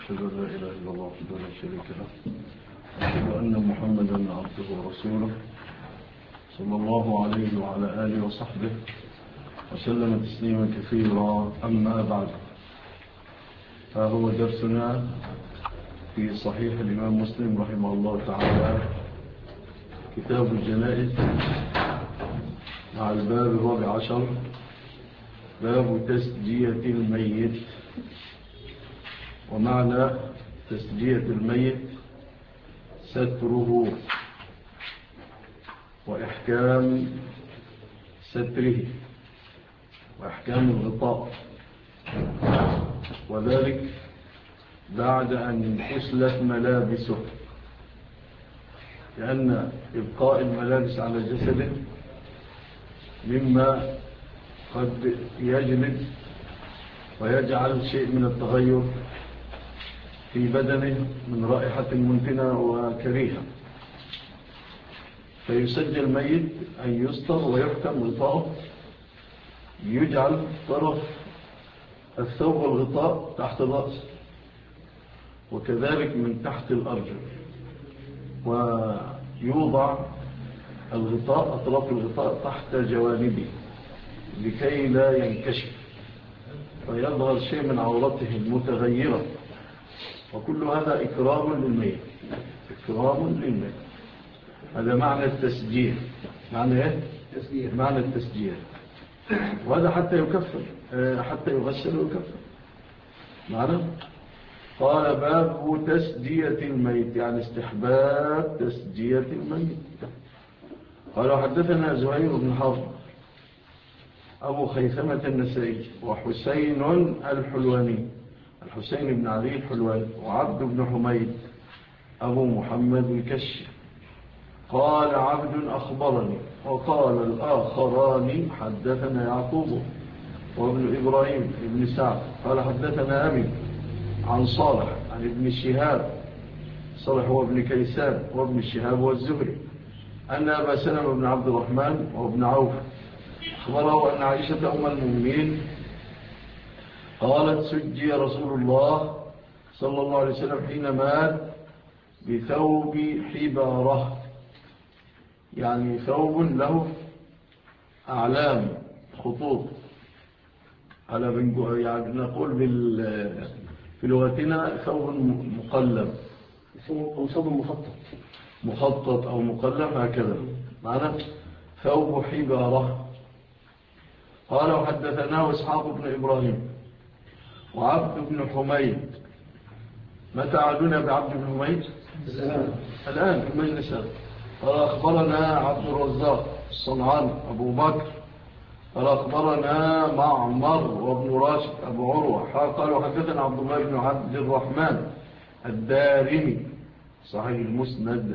أشهد أن لا إله إلا الله وحده لا شريك له أشهد أن محمدا عبده ورسوله صلى الله عليه وعلى آله وصحبه وسلم تسليما كثيرا. أما بعد، فهو درسنا في صحيح الإمام مسلم رحمه الله تعالى، كتاب الجنائز، مع الباب الرابع عشر، باب تسجية الميت. ومعنى تسجية الميت ستره وإحكام ستره وإحكام الغطاء، وذلك بعد أن تسلت ملابسه، لأن إبقاء الملابس على جسده مما قد يجلد ويجعل شيء من التغير في بدنه من رائحة منتنة وكريهة، فيسجل الميت أن يستر ويحكم غطاءه، يجعل طرف الثوب والغطاء تحت الرأس، وكذلك من تحت الأرجل، ويوضع الغطاء، أطراف الغطاء تحت جوانبه لكي لا ينكشف فيظهر شيء من عورته المتغيرة. وكل هذا إكرام للميت، إكرام للميت. هذا معنى التسجيل. معنى إيه؟ معنى التسجيل. وهذا حتى يكفر، حتى يغسل ويكفر. معنى قال باب تسجية الميت، يعني استحباب تسجية الميت. قال حدثنا زهير بن حرب أبو خيثمة النسائي وحسين الحلواني، الحسين بن علي الحلواني، وعبد بن حميد أبو محمد الكشي. قال عبد أخبرني، وقال الآخران حدثنا يعقوب وابن إبراهيم ابن سعد قال حدثنا أبي عن صالح عن ابن شهاب، صالح هو ابن كيسان وابن شهاب والزهري، أن أبا سلمة بن عبد الرحمن وابن عوف أخبره أن عائشة أم المؤمنين قالت سجي رسول الله صلى الله عليه وسلم حين مات بثوب حبارة، يعني ثوب له أعلام خطوط على يعني نقول في لغتنا ثوب مقلب أو ثوب مخطط أو مقلب، هكذا معنى ثوب حبارة. قال وحدثناه إسحاق بن إبراهيم وعبد بن حميد. متى عدنا بعبد بن حميد؟ الآن في المجلس هذا. قال أخبرنا عبد الرزاق الصنعاني أبو بكر قال أخبرنا معمر وابن راشد أبو عروة قال وحدثنا عبد الله بن عبد الرحمن الدارمي صحيح المسند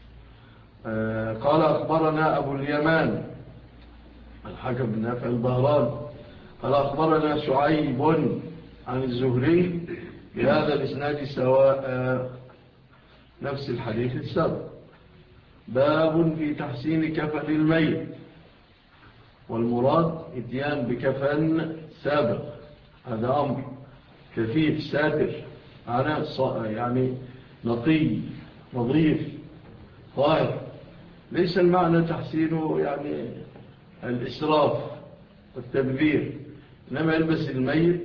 قال أخبرنا أبو اليمان الحكم بن نافع البهراني قال أخبرنا شعيب عن الزهري بهذا الإسناد سواء، نفس الحديث السابق. باب في تحسين كفن الميت، والمراد اتيان بكفن سابق، هذا أمر كثيف ساتر يعني نقي نظيف طاهر. ليس المعنى تحسينه يعني الإسراف والتبذير، إنما يلبس الميت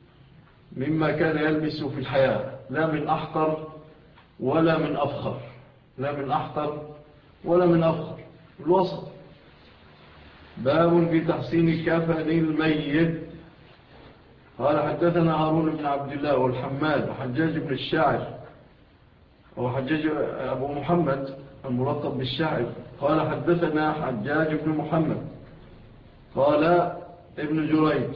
مما كان يلبسه في الحياة، لا من أحقر ولا من أفخر، لا من أحقر ولا من أفخر، الوسط. باب في تحسين كفن الميت. قال حدثنا هارون بن عبد الله والحماد وحجاج بن الشاعر وحجاج أبو محمد الملقب بالشاعر قال حدثنا حجاج بن محمد قال ابن جريج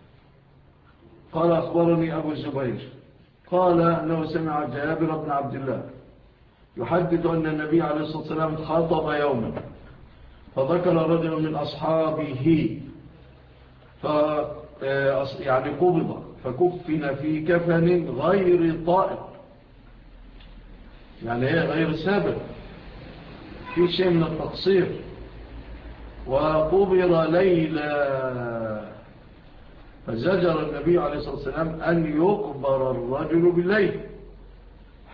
قال أخبرني أبو الزبير قال أنه سمع جابر بن عبد الله يحدث أن النبي عليه الصلاة والسلام خاطب يوما فذكر رجل من أصحابه يعني قبض فكفن في كفن غير طائق، يعني هي غير سابق، في شيء من التقصير. وقبر ليلة فزجر النبي عليه الصلاة والسلام أن يقبر الرجل بالليل،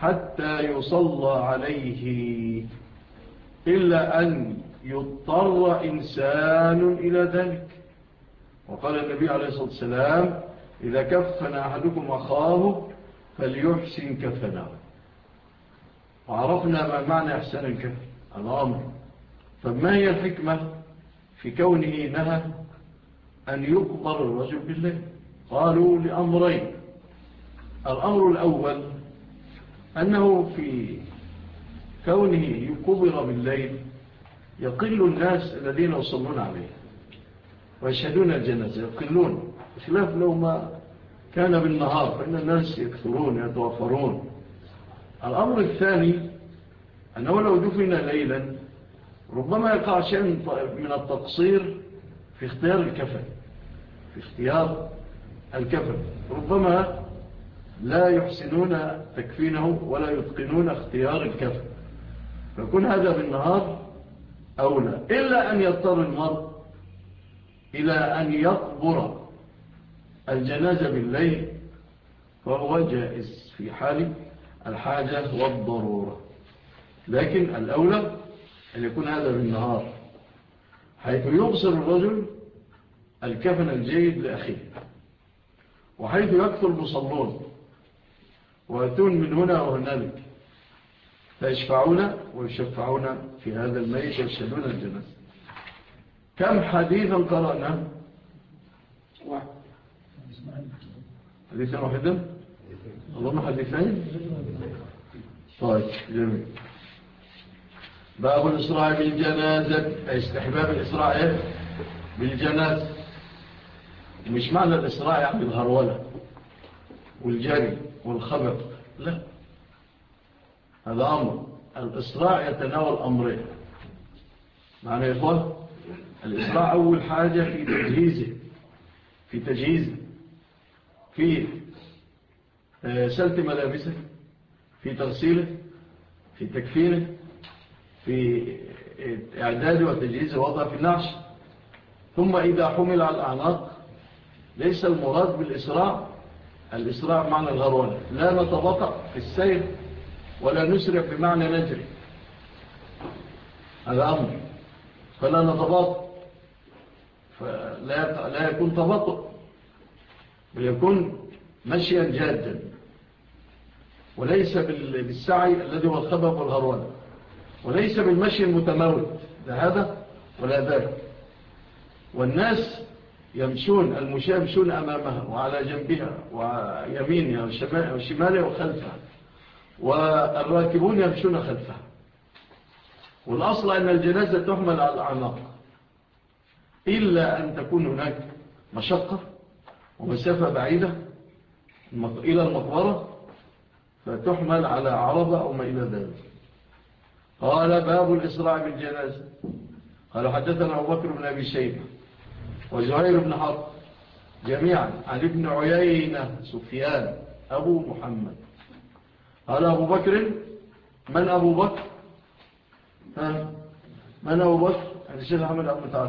حتى يصلى عليه إلا أن يضطر إنسان إلى ذلك. وقال النبي عليه الصلاة والسلام: إذا كفن أحدكم أخاه فليحسن كفنه. وعرفنا ما معنى إحسان الكفن الأمر. فما هي الحكمة في كونه نهى أن يقبر الرجل بالليل؟ قالوا لأمرين. الأمر الأول أنه في كونه يقبر بالليل يقل الناس الذين يصلون عليه ويشهدون الجنازة، يقلون، خلاف لو ما كان بالنهار فإن الناس يكثرون يتوفرون. الأمر الثاني أنه لو دفن ليلا ربما يقع شيء من التقصير في اختيار الكفن، ربما لا يحسنون تكفينه ولا يتقنون اختيار الكفن، فيكون هذا بالنهار أولى. إلا أن يضطر المرء إلى أن يقبر الجنازة بالليل فهو جائز في حال الحاجة والضرورة، لكن الأولى أن يكون هذا بالنهار حيث يبصر الرجل الكفن الجيد لأخيه، وحيث يكثر المصلون ويأتون من هنا وهنالك فيشفعون ويشفعون في هذا الميت ويشهدون الجنازة. كم حديثا قرأنا؟ حديثا واحدا؟ أظن حديثين. طيب جميل. باب الإسراع بالجنازة، استحباب الإسراع بالجنازة. مش معنى الإسراع يعني الهرولة والجري والخبر، لا، هذا أمر. الإسراع يتناول أمرين. معنى يا إخوان الإسراع أول حاجة في تجهيزه في سلت ملابسه، في تغسيله، في تكفينه، في إعداده وتجهيزه وضع في النعش. ثم إذا حمل على الأعناق ليس المراد بالإسراع الإسراع معنى الهرولة، لا نتبطأ في السير ولا نسرع بمعنى نجري، هذا أمر. فلا نتبطأ، فلا يكون تبطؤ، ويكون مشيا جادا، وليس بالسعي الذي هو الخبب والهرولة، وليس بالمشي المتموت لا هذا ولا ذاك. والناس يمشون، المشاة يمشون أمامها وعلى جنبها ويمينها وشمالها وخلفها، والراكبون يمشون خلفها. والأصل أن الجنازة تحمل على الأعناق إلا أن تكون هناك مشقة ومسافة بعيدة إلى المقبرة فتحمل على عربة أو ما إلى ذلك. قال باب الإسراع بالجنازة. قال حدثنا أبو بكر بن أبي شيبة وزهير بن حرب جميعا عن ابن عيينة سفيان أبو محمد. قال أبو بكر، من أبو بكر؟ من أبو بكر؟ يعني الشيخ أحمد أبو متعرف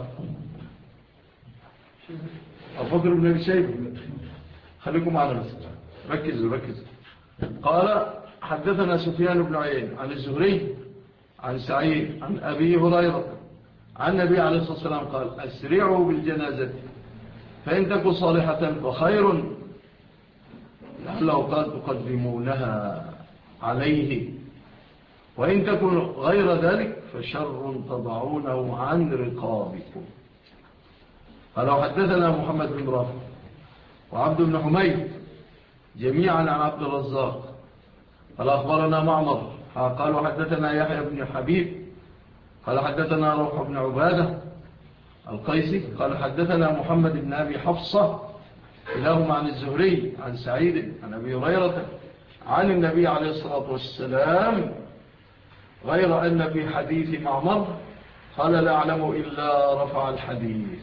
أبو بكر بن أبي شيبة، خليكم معنا بس، ركزوا. قال حدثنا سفيان بن عيينة عن الزهري عن سعيد عن أبي هريرة عن النبي عليه الصلاة والسلام قال أسرعوا بالجنازة فإن تكن صالحة فخير لعله قد تقدمونها عليه، وإن تكن غير ذلك فشر تضعونه عن رقابكم. قال حدثنا محمد بن رافع وعبد بن حميد جميعا عن عبد الرزاق قال أخبرنا معمر قالوا حدثنا يحيى بن حبيب قال حدثنا روح بن عبادة القيسي قال حدثنا محمد بن أبي حفصة كلاهما عن الزهري عن سعيد عن أبي هريرة عن النبي عليه الصلاة والسلام، غير أن في حديث معمر قال لا أعلم إلا رفع الحديث.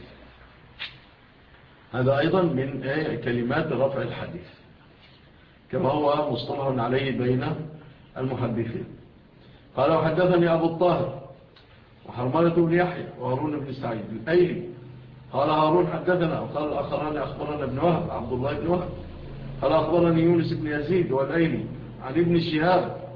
هذا أيضا من كلمات رفع الحديث كما هو مصطلح عليه بين المحدثين. قال وحدثني أبو الطاهر وحرملة بن يحيى وهارون بن سعيد الأيلي قال هارون حدثنا وقال الآخران أخبرنا ابن وهب عبد الله بن وهب قال أخبرني يونس بن يزيد والأيلي عن ابن شهاب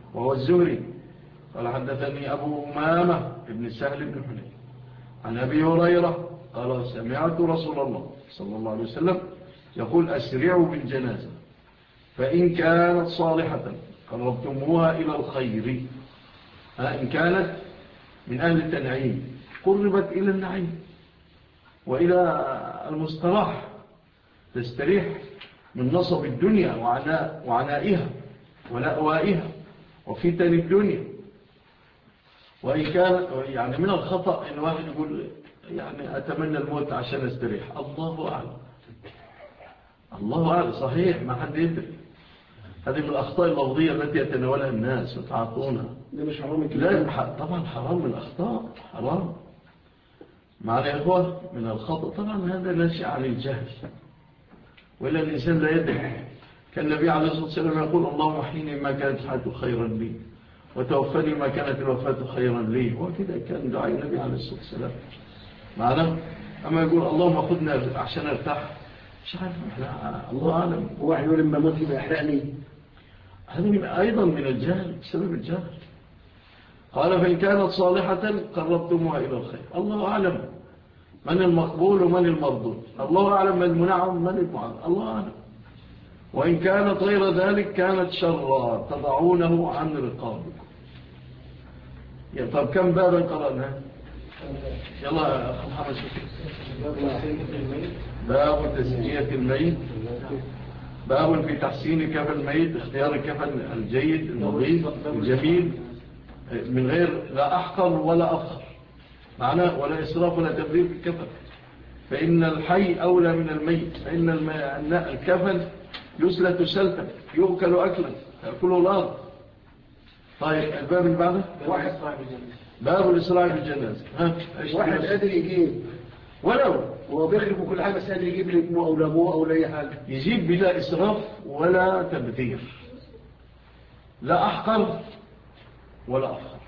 وهو الزهري قال حدثني أبو أمامة ابن سهل بن حنين عن أبي هريرة قال سمعت رسول الله صلى الله عليه وسلم يقول أسرعوا بالجنازة فإن كانت صالحة قربتموها إلى الخير إن كانت من أهل التنعيم قربت إلى النعيم وإلى المستراح تستريح من نصب الدنيا وعنائها ولأوائها وفتن الدنيا. وإن كان يعني من الخطأ إن واحد يقول يعني أتمنى الموت عشان أستريح. الله أعلم، الله أعلم، صحيح ما حد يدري. هذه من الأخطاء اللفظية التي يتناولها الناس وتعاطونها. ده مش حرام لا طبعا حرام، من الأخطاء حرام. معنا يا إخوة من الخطأ طبعا هذا ناشئ عن الجهل، وإلا الإنسان لا يدري. كان النبي عليه الصلاة والسلام يقول اللهم احيني ما كانت الحياة خيرا لي وتوفني ما كانت الوفاة خيرا لي. وكذا كان دعاء النبي عليه الصلاة والسلام معنا. أما يقول اللهم خذنا عشان ارتاح، مش عارف الله أعلم. واحد يقول لما موت يبقى يحرقني، هذا أيضا من الجهل، بسبب الجهل. قال فإن كانت صالحة قربتموها إلى الخير. الله أعلم من المقبول ومن المردود، الله أعلم من المنعم من المعلم، الله أعلم. وإن كانت غير ذلك كانت شرا تضعونه عن رقابكم. طب كم بابا قرأنا؟ يلا يا أخي محمد شكرا. باب تسجية الميت، باب في تحسين كفن الميت، اختيار الكفن الجيد النظيف الجميل من غير لا أحقر ولا أفخر معناه، ولا إسراف ولا تبذير في الكفن. فإن الحي أولى من الميت، فإن الكفن يسلت سلتا يؤكل أكلا يأكله الأرض. طيب الباب اللي بعده باب الإسراع بالجنازة. واحد قادر يجيب ولو هو بيخرب كل حاجة، بس قادر يجيب لابنه أو لأبوه أو لأي حاجة، يجيب بلا إسراف ولا تبذير، لا أحقر ولا أفخر.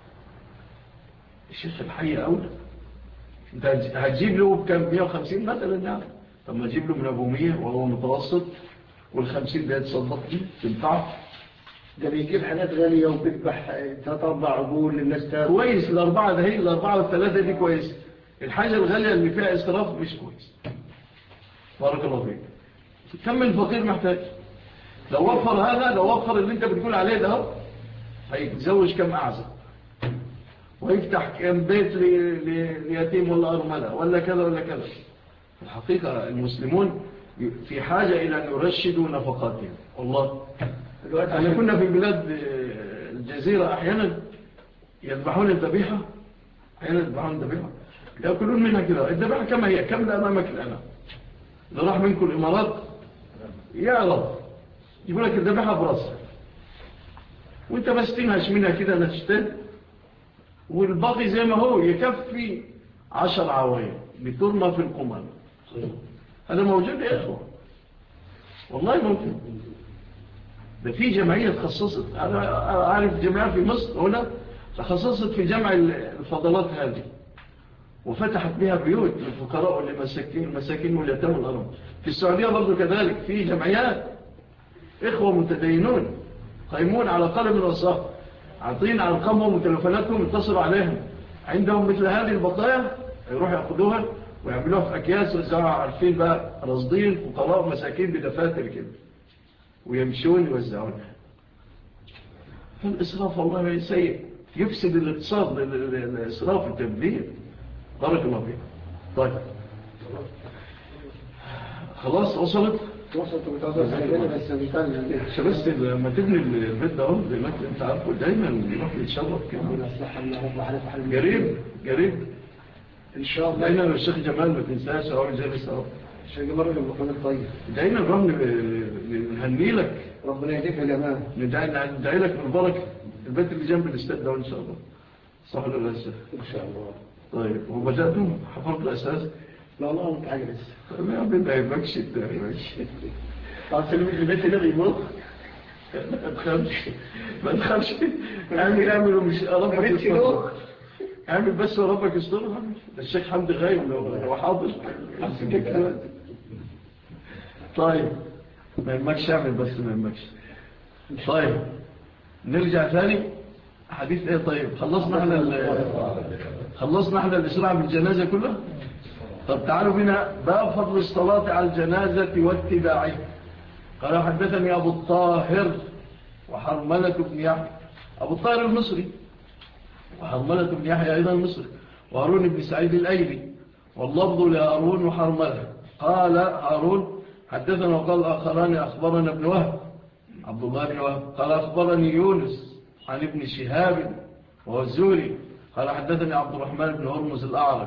الشيخ الحي أولى. انت هتجيب له بكم 150 مثلا يعني، طب ما تجيب له من أبو 100 وهو متوسط، وال50 ده يتصدق دي تنفعه. ده بيجيب حاجات غالية وبيذبح 3-4 عجول للناس تاكل. كويس، الأربعة ده هي الأربعة والثلاثة دي كويس. الحاجة الغالية اللي فيها إسراف مش كويس. بارك الله فيك. كم الفقير محتاج؟ لو وفر هذا، لو وفر اللي انت بتقول عليه ده، هيتزوج كم أعزب ويفتح كم بيت ليتيم ولا أرملة ولا كذا ولا كذا. الحقيقة المسلمون في حاجة إلى أن يرشدوا نفقاتهم. والله أنا كنا في بلاد الجزيرة أحيانا يذبحون الذبيحة، أحيانا يذبحون الذبيحة يأكلون منها كذا. الذبيحة كما هي كاملة أمامك الآن. اللي راح منكم الإمارات يعرض يقول لك الذبيحة براسها، وانت بس تنهش منها كده نشتين، والباقي زي ما هو يكفي 10 عوايا بترمى في القمامة. هذا موجود يا إخوة، والله موجود. ده في جمعية تخصصت، أنا أعرف جمعية في مصر هنا تخصصت في جمع الفضلات هذه، وفتحت بها بيوت للفقراء والمساكين واليتامى والأرامل. في السعودية برضو كذلك في جمعيات، إخوة متدينون قائمون على قلم وصاف، عاطين أرقامهم وتلفوناتهم، اتصلوا عليهم عندهم مثل هذه البطايا يروحوا يأخذوها ويعملوها في أكياس ويزعوا عارفين بقى رصدين فقراء ومساكين بدفاتر كده ويمشون يوزعونها. فالإسراف والله سيء، يفسد الاقتصاد الإسراف التبذير. بارك الله فيك. طيب خلاص وصلت بس لما تبني البيت ده زي ما انت عارفه دايما يروح يتشرف كده قريب ان شاء الله. دايما الشيخ جمال ما تنساش اهو جالس اهو، الشيخ جمال راجل محمد طيب، دايما نروح نهني لك، ربنا يهديك يا جماعه، ندعي لك بالبركه. البيت اللي جنب الاستاد ده ان شاء الله، صح ولا لا يا شيخ؟ ان شاء الله. طيب وبداتم حفرت الاساس؟ لا والله انت حاجه لسه ما يبكش التاريخ. اصل البيت ده بيموت، ما تخافش اعمل ومش ربك يستر، اعمل بس وربك يستر. الشيخ حمدي غايب لو حاضر طيب ما يمكش، اعمل بس ما يمكش. طيب نرجع ثاني حديث ايه؟ طيب خلصنا احنا الإسراع بالجنازة كلها. طب تعالوا بنا باب فضل الصلاة على الجنازة واتباعه. قال حدثني أبو الطاهر وحرملة بن يحيى، أبو الطاهر المصري، وحرملة بن يحيى أيضا المصري، وهارون بن سعيد الأيلي، واللفظ لهارون وحرملة. قال هارون حدثنا وقال آخران أخبرنا ابن وهب عبد الله بن وهب قال أخبرني يونس عن ابن شهاب وهو الزهري قال حدثني عبد الرحمن بن هرمز الأعرج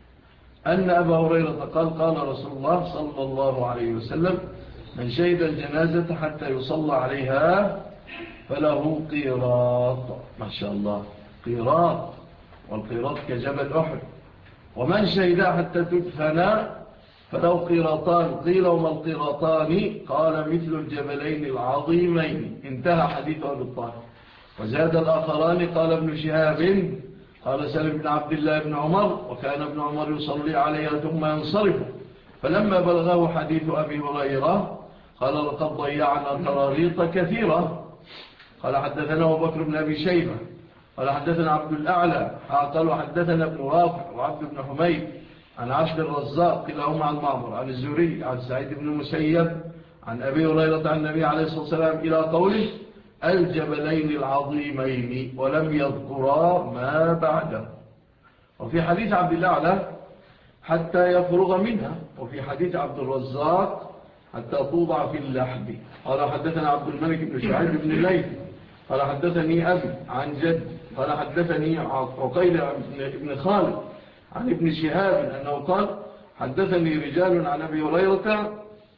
أن أبا هريرة قال رسول الله صلى الله عليه وسلم من شهد الجنازة حتى يصلى عليها فله قيراط. ما شاء الله، قيراط، والقيراط كجبل أحد. ومن شهدها حتى تدفن فله قيراطان. قيل وما القيراطان؟ قال مثل الجبلين العظيمين. انتهى حديث أبي الطاهر. وزاد الآخران قال ابن شهاب قال سلم بن عبد الله بن عمر وكان ابن عمر يصلي عليها ثم ينصرف، فلما بلغه حديث أبي هريرة قال لقد ضيعنا قراريط كثيرة. قال حدثنا أبو بكر بن أبي شيبة قال حدثنا عبد الأعلى قال حدثنا ابن رافع وعبد بن حميد عن عبد الرزاق كلاهما عن معمر عن الزهري عن سعيد بن المسيب عن أبي هريرة عن النبي عليه الصلاة والسلام إلى قوله الجبلين العظيمين، ولم يذكرا ما بعده. وفي حديث عبد الأعلى حتى يفرغ منها، وفي حديث عبد الرزاق حتى توضع في اللحد. قال حدثنا عبد الملك بن شعيب بن الليث قال حدثني أبي عن جد قال حدثني عقيل بن خالد عن ابن شهاب أنه قال حدثني رجال عن أبي هريرة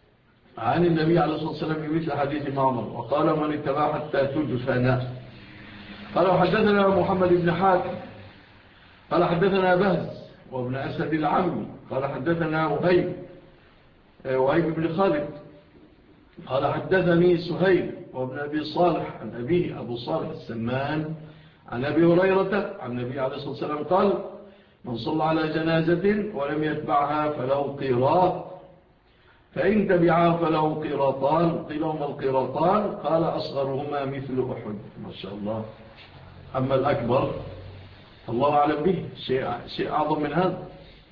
عن النبي عليه الصلاة والسلام بمثل حديث معمر وقال من اتبع حتى تدفن. قال حدثنا محمد بن حاتم قال حدثنا بهز وابن أسد العمي قال حدثنا وهيب بن خالد قال حدثني سهيل وابن أبي صالح عن أبيه أبو صالح السمان عن أبي هريرة عن النبي عليه الصلاة والسلام قال من صلى على جنازة ولم يتبعها فله قيراط، فإن تبعها فله قيراطان. قيل وما القيراطان؟ قال أصغرهما مثل أحد. ما شاء الله. أما الأكبر الله أعلم به، شيء أعظم من هذا.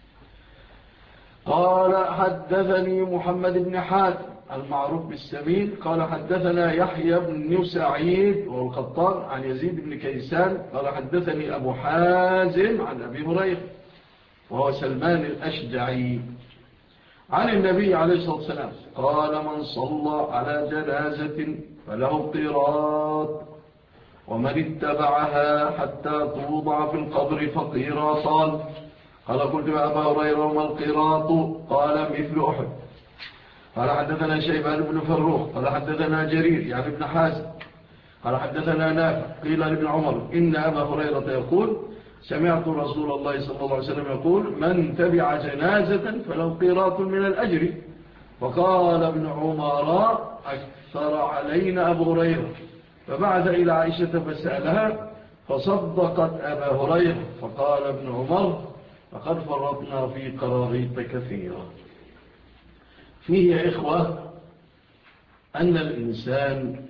قال حدثني محمد بن حاتم المعروف بالسمين قال حدثنا يحيى بن سعيد والقطان عن يزيد بن كيسان قال حدثني أبو حازم عن أبي هريرة وهو سلمان الأشجعي عن النبي عليه الصلاة والسلام قال من صلى على جنازة فله قيراط، ومن اتبعها حتى توضع في القبر فقيراطان. قال قلت يا أبا هريرة وما القيراط؟ قال مثل أحد. قال حدثنا شيبان بن فروخ قال حدثنا جرير يعني ابن حازم قال حدثنا نافع قيل لابن عمر إن أبا هريرة يقول سمعت رسول الله صلى الله عليه وسلم يقول من تبع جنازة فلو قيراط من الأجر. وقال ابن عمر أكثر علينا أبو هريرة، فبعث إلى عائشة فسألها فصدقت أبا هريرة. فقال ابن عمر فقد فرطنا في قراريط كثيرة. فيه يا إخوة أن الإنسان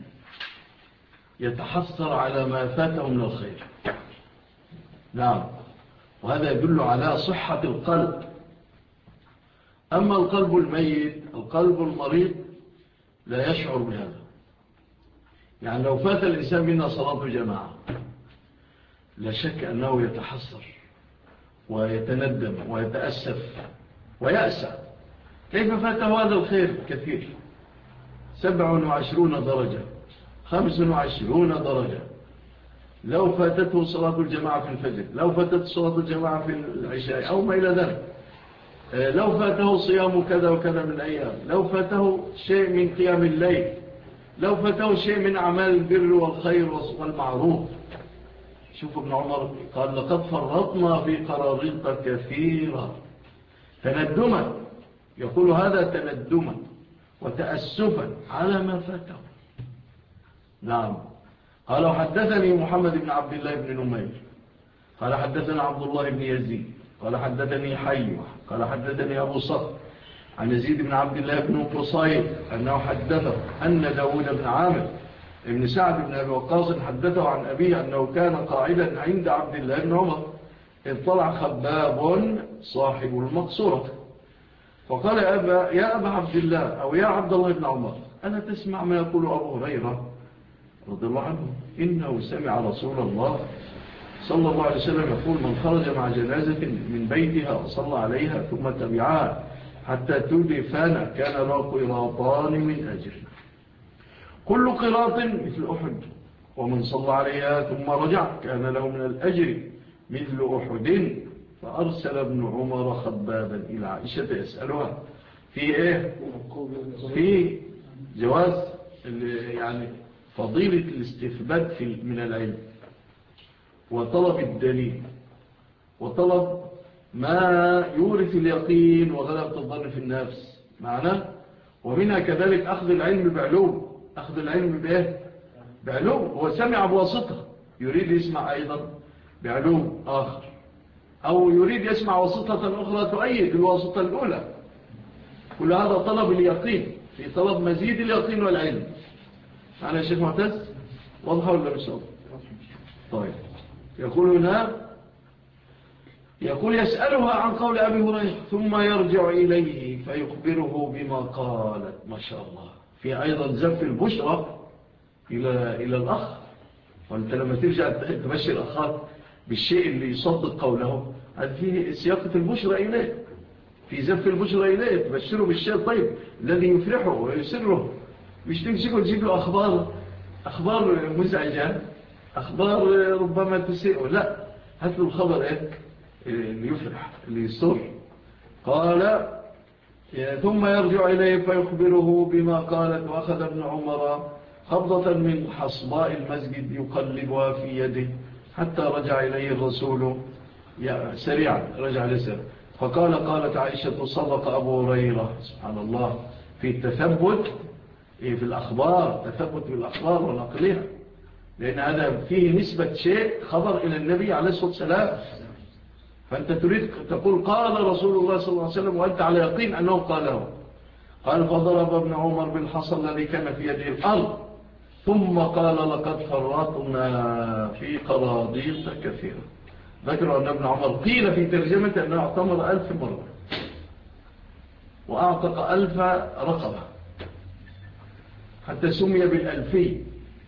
يتحسر على ما فاته من الخير. نعم، وهذا يدل على صحة القلب. أما القلب الميت، القلب المريض لا يشعر بهذا. يعني لو فات الإنسان منا صلاة جماعة لا شك أنه يتحسر ويتندم ويتأسف ويأسى. كيف فاته هذا الخير كثير؟ 27 درجة، 25 درجة. لو فاتته صلاة الجماعة في الفجر، لو فاتته صلاة الجماعة في العشاء أو ما إلى ذلك، لو فاته صيام كذا وكذا من الأيام، لو فاته شيء من قيام الليل، لو فاته شيء من أعمال البر والخير والمعروف. شوف ابن عمر قال لقد فرطنا في قراريط كثيرة تندما، يقول هذا تندما وتأسفا على ما فاته. نعم. قال حدثني محمد بن عبد الله بن نمير قال حدثنا عبد الله بن يزيد قال حدثني حيوة قال حدثني أبو صخر عن يزيد بن عبد الله بن قصير أنه حدثه أن داود بن عامر ابن سعد بن أبي وقاص حدثه عن أبيه أنه كان قاعدا عند عبد الله بن عمر إذ طلع خباب صاحب المقصورة فقال يا أبا عبد الله أو يا عبد الله بن عمر ألا تسمع ما يقول أبو هريرة رضي الله عنه إنه سمع رسول الله صلى الله عليه وسلم يقول من خرج مع جنازة من بيتها وصلى عليها ثم تبعها حتى تدفن كان له قراطان من أجر كل قراط مثل أحد ومن صلى عليها ثم رجع كان له من الأجر مثل أحد فأرسل ابن عمر خبابا إلى عائشة يسألها في إيه؟ في جواز يعني فضيلة الاستثبات من العلم وطلب الدليل وطلب ما يورث اليقين وغلبة الظن في النفس معناه ومنها كذلك أخذ العلم بعلوم أخذ العلم بإيه؟ بعلوم هو سمع بواسطة يريد يسمع أيضا بعلوم آخر أو يريد يسمع واسطة أخرى تؤيد الواسطة الأولى كل هذا طلب اليقين في طلب مزيد اليقين والعلم معنا يا شيخ معتز واضحة ولا مش واضحة طيب يقول هنا يقول يسألها عن قول أبي هريرة ثم يرجع إليه فيخبره بما قالت ما شاء الله في أيضا زف البشرة إلى الأخ وأنت لما ترجع تبشر أخاك بالشيء اللي يصدق قوله هذا فيه سياقة البشرة إليه في زف البشرة إليه تبشره بالشيء الطيب الذي يفرحه ويسره مش تمسكه تجيب له أخبار مزعجة أخبار ربما تسيء لا هات له الخبر إيه اللي يفرح اللي يسر قال ثم يرجع إليه فيخبره بما قالت وأخذ ابن عمر خبضة من حصباء المسجد يقلبها في يده حتى رجع إليه الرسول سريعا رجع لسر قالت عائشة صدق أبو هريرة سبحان الله في التثبت في الأخبار تثبت بالأخبار ونقلها لأن هذا فيه نسبة شيء خبر إلى النبي عليه الصلاة والسلام فأنت تريد تقول قال رسول الله صلى الله عليه وسلم وأنت على يقين أنه قاله قال فضرب ابن عمر بالحصى الذي كان في يده الأرض ثم قال لقد فرطنا في قراضيس كثيرة ذكر أن ابن عمر قيل في ترجمة أنه اعتمر 1000 مرة وأعتق 1000 رقبة حتى سمي بالألفي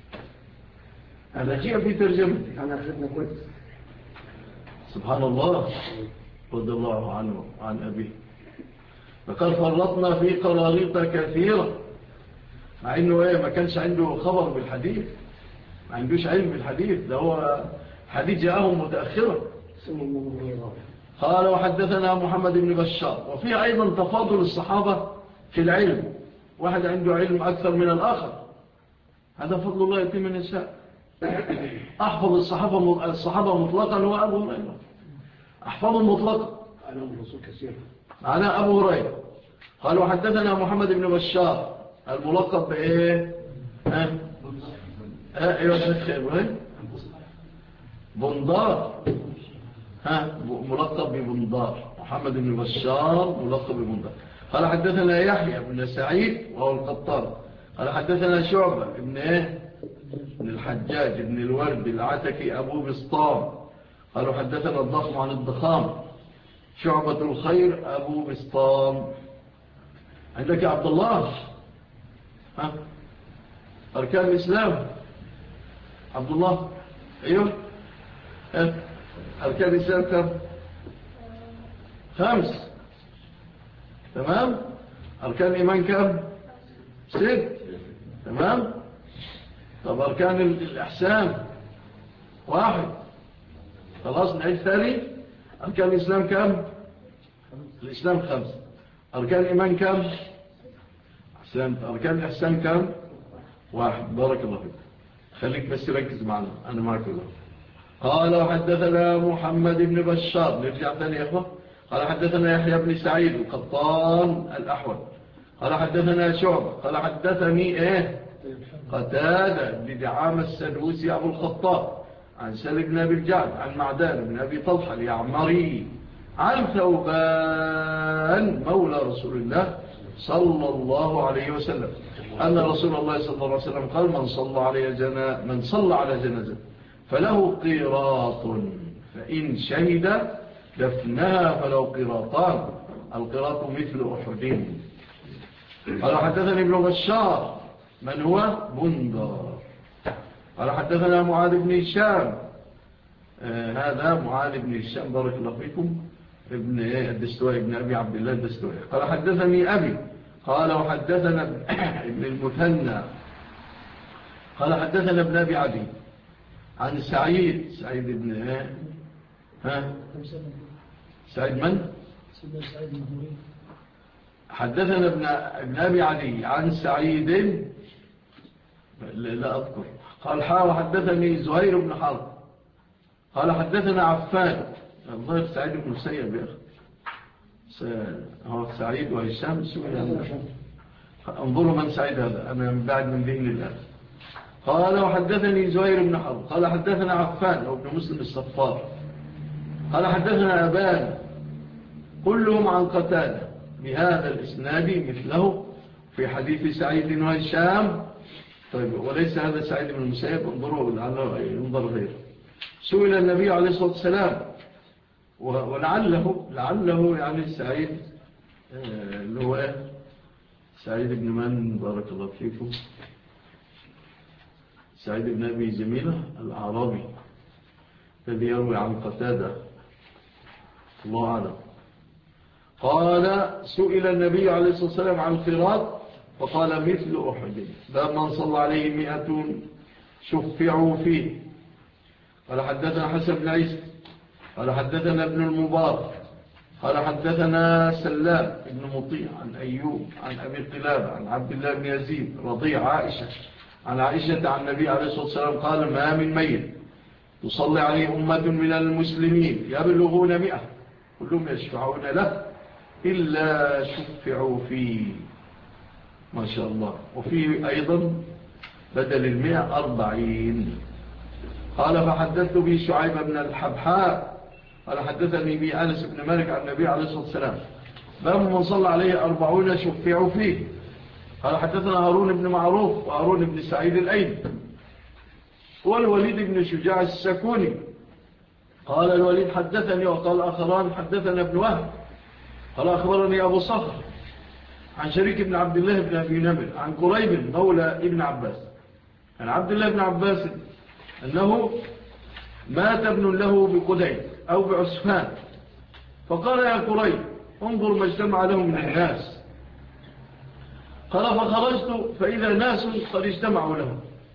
هذا جاء في ترجمته أنا أخذنا كويس سبحان الله رضي الله عنه وعن أبيه فقال فرطنا في قراريط كثيرة مع أنه ما كانش عنده خبر بالحديث ما عندوش علم بالحديث ده هو حديث جاءهم متأخرا قال وحدثنا محمد بن بشار وفيه أيضا تفاضل الصحابة في العلم واحد عنده علم أكثر من الآخر هذا فضل الله يتم من النساء أحفظ الصحابة مطلقا هو أبو هريرة أحفظهم مطلقا أنا أبو هريرة قال وحدثنا محمد بن بشار الملقب بإيه أيوة شيخ بندار ملقب ببندار محمد بن بشار ملقب ببندار قال حدثنا يحيى بن سعيد وهو القطان قال حدثنا شعبة ابن ابن الحجاج ابن الورد العتكي أبو بسطام قالوا حدثنا الضخم عن الضخام شعبة الخير أبو بسطام عندك يا عبد الله أركان الإسلام عبد الله أيوه أركان الإسلام كم 5 تمام أركان الإيمان كم 6 تمام طب أركان الإحسان 1 خلاص نعيد ثاني أركان الإسلام كم الإسلام 5 أركان الإيمان كم أحسنت أركان الإحسان كم 1 بارك الله فيك خليك بس ركز معنا أنا معك الله قال وحدثنا محمد بن بشار نرجع ثاني يا أخوة قال حدثنا يحيى بن سعيد القطان الأحول قال حدثنا شعبة قال حدثني قتادة بن دعامة السدوسي أبو الخطاب عن سالم بن أبي الجعد عن معدان بن أبي طلحة اليعمري عن ثوبان مولى رسول الله صلى الله عليه وسلم أن رسول الله صلى الله عليه وسلم قال من صلى على جنازة فله قيراط، فإن شهد دفنها فله قيراطان، القيراط مثل أحد. قال حدثني ابن بشار من هو بندر. قال حدثنا معاذ بن هشام، هذا معاذ بن هشام بارك الله فيكم، ابن الدستوائي، ابن أبي عبد الله الدستوائي. قال حدثني أبي قال وحدثنا ابن المثنى قال حدثنا ابن أبي عدي عن سعيد بن سعيد من؟ حدثنا ابن أبي عدي عن سعيد لا أذكر. قال حدثني زهير بن حرب قال حدثنا عفان. الله سعيد بن مسيب يا أخي، هو سعيد وهشام سوء. انظروا من سعيد هذا، أنا بعد من ذهن الله. قال وحدثني زهير بن حرب قال حدثنا عفان وابن مسلم الصفار قال حدثنا أبان، كلهم عن قتادة بهذا الإسناد مثله في حديث سعيد وهشام. طيب وليس هذا سعيد بن المسيب، انظروا لعله ينظر غيره. سئل النبي عليه الصلاة والسلام ولعله يعني سعيد اللي هو سعيد بن من بارك الله فيكم، سعيد بن أبي جميلة الأعرابي الذي يروي عن قتادة، الله أعلم. قال سئل النبي عليه الصلاة والسلام عن قراط فقال مثل أحد، باب من صلى عليه 100 شفعوا فيه. قال حدثنا حسن بن عيسى قال حدثنا ابن المبارك قال حدثنا سلام ابن مطيع عن أيوب عن أبي قلابة عن عبد الله بن يزيد رضيع عائشة عن عائشة عن النبي عليه الصلاة والسلام قال ما من ميت تصلي عليه أمة من المسلمين يبلغون 100 كلهم يشفعون له إلا شفعوا فيه، ما شاء الله. وفيه أيضا بدل 100 40. قال فحدثت به شعيب بن الحبحاء قال حدثني به أنس بن مالك عن النبي عليه الصلاة والسلام باب من صلى عليه 40 شفعوا فيه. قال حدثنا هارون بن معروف وهارون بن سعيد الأيد والوليد بن شجاع السكوني. قال الوليد حدثني وقال آخران حدثنا ابن وهب قال أخبرني أبو صخر عن شريك بن عبد الله بن أبي نمر عن قريب مولى ابن عباس عن عبد الله بن عباس أنه مات ابن له بقديد أو بعسفان، فقال يا قريب انظر ما اجتمع له من الناس. قال فخرجت فإذا ناس قد اجتمعوا له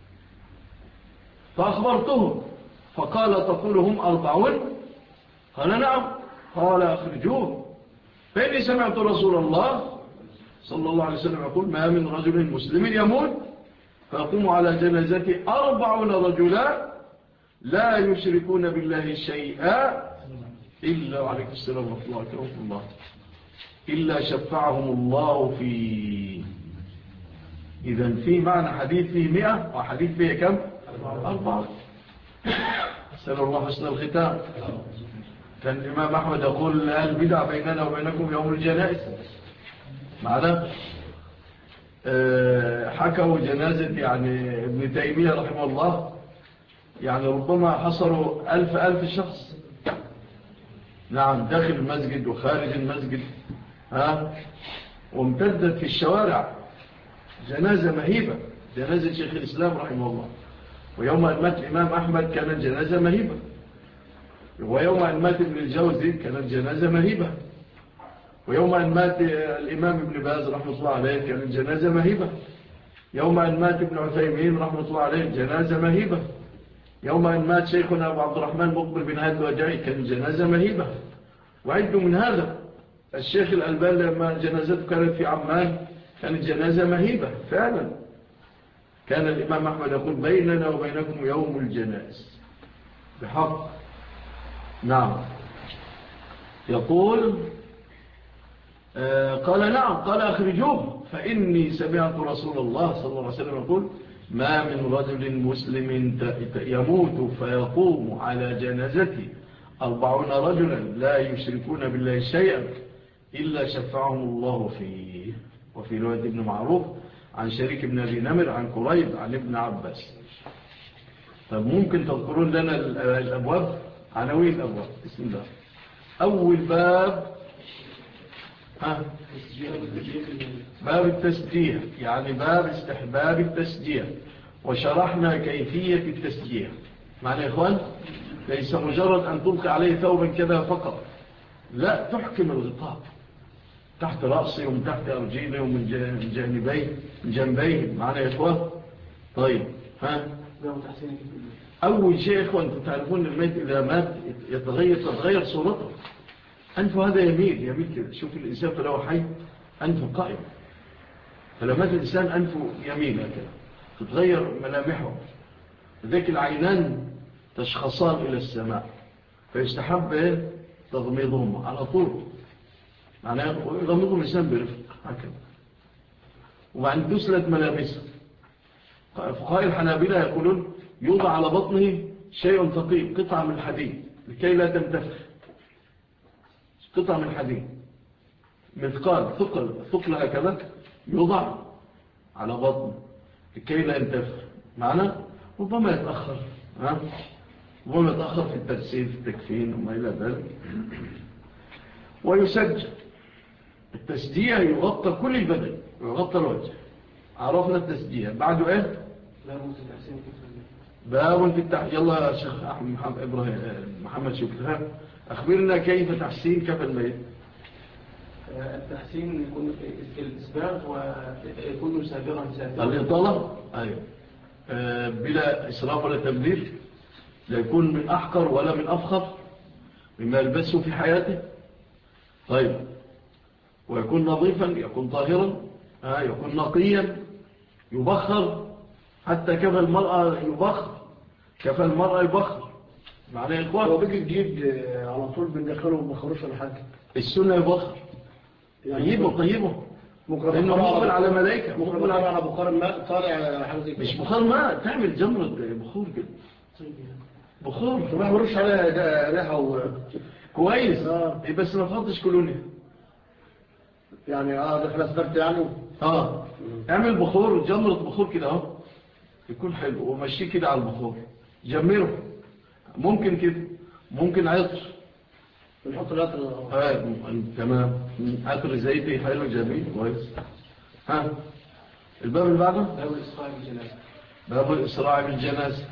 فأخبرتهم فقال تقول هم 40؟ قال نعم. قال أخرجوه، فإني سمعت رسول الله صلى الله عليه وسلم يقول ما من رجل مسلم يموت فيقوم على جنازته 40 رجلا لا يشركون بالله شيئا إلا وعليكم السلام ورحمة الله إلا شفعهم الله فيه. إذن في معنى حديث فيه 100 وحديث فيه كم؟ 4. أسأل الله حسن الختام. كان الإمام أحمد يقول البدع بيننا وبينكم يوم الجنائز. معنا حكوا جنازة يعني ابن تيمية رحمه الله، يعني ربما حصروا 1000 شخص، نعم، داخل المسجد وخارج المسجد، وامتدت في الشوارع جنازة مهيبة، جنازة شيخ الإسلام رحمه الله. ويوم أن مات الإمام أحمد كانت جنازة مهيبة، ويوم أن مات ابن الجوزي كانت جنازة مهيبة، ويوم أن مات الإمام ابن باز رحمه الله عليه كانت جنازة مهيبة، يوم أن مات ابن عثيمين رحمه الله عليه جنازة مهيبة، يوم أن مات شيخنا أبو عبد الرحمن مقبل بن هاد الوجعي كانت جنازة مهيبة. وعدوا من هذا الشيخ الألباني لما جنازته كانت في عمان كانت جنازة مهيبة فعلا. كان الإمام أحمد يقول بيننا وبينكم يوم الجنائز بحق. نعم. يقول قال نعم. قال أخرجوه فإني سمعت رسول الله صلى الله عليه وسلم يقول ما من رجل مسلم يموت فيقوم على جنازته 40 رجلا لا يشركون بالله شيئا إلا شفعهم الله فيه. وفي رواية ابن معروف عن شريك بن أبي نمر عن قريب عن ابن عباس. طب ممكن تذكرون لنا الأبواب؟ عناوين الأبواب. بسم الله. أول باب باب التسجية، يعني باب استحباب التسجية، وشرحنا كيفية التسجية. معنى يا إخوان ليس مجرد أن تلقي عليه ثوبا كذا فقط، لا، تحكم الغطاء تحت رأسه ومن تحت أرجيله ومن جنبيه. معنى يا إخوان. طيب أول شيء يا إخوان، أنتم تعرفون الميت إذا مات تتغير صورته. أنفه هذا يميل كده. شوف الإنسان فلو حي أنفه قائم، فلما مات الإنسان أنفه يميل كده تتغير ملامحه. ذلك العينان تشخصان إلى السماء، فيستحب تغميضهم على طول، معناه يغمضهم الإنسان برفق هكذا، وبعد تسلت ملابسه. فقهاء الحنابلة يقولون يوضع على بطنه شيء ثقيل، قطعة من حديد لكي لا تنتفخ، قطعة من حديد مثقال ثقل هكذا يوضع على بطنه لكي لا ينتفخ. معنا ربما يتأخر ربما يتأخر في التغسيل في التكفين وما إلى ذلك. ويسجل التسجية، يغطى كل البدن ويغطى الوجه. عرفنا التسجية. بعده ايه؟ باب في التحسين. يلا يا شيخ محمد شكرا، أخبرنا كيف تحسين كف الميت. التحسين يكون الإسباغ ويكون سابغا الإطالة أيوة. بلا إسراف ولا تبذير، لا يكون من أحقر ولا من أفخر مما يلبسه في حياته. طيب، ويكون نظيفا، يكون طاهرا، يكون نقيا، يبخر، حتى كفى المرأة يبخر، كفى المرأة يبخر. معنى يا إخوان هو بيجي جديد على طول بندخله بخروش ولا حاجة. السنة يبخر، طيبه لأنه مقبل على ملائكة، مقبل على بخار الماء طالع حاجة زي كده. مش بخار ماء، تعمل جمرة بخور كده، بخور ما يعملوش عليها ريحة كويس. بس ما تحطش كولونيا يعني دخل اسبرت يعني. اعمل بخور، جمرة بخور كده يكون حلو، ومشيه كده على البخور، جمره. ممكن كده، ممكن عطر، بنحط العطر. تمام، عطر زيتي حلو جميل كويس. الباب اللي بعده باب الإسراع بالجنازة. باب الإسراع بالجنازة.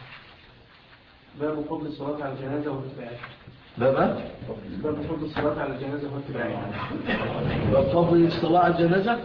باب فضل الصلاة على الجنازة واتباعها. باب فضل الصلاة على الجنازة واتباعها. باب فضل الصلاة على الجنازة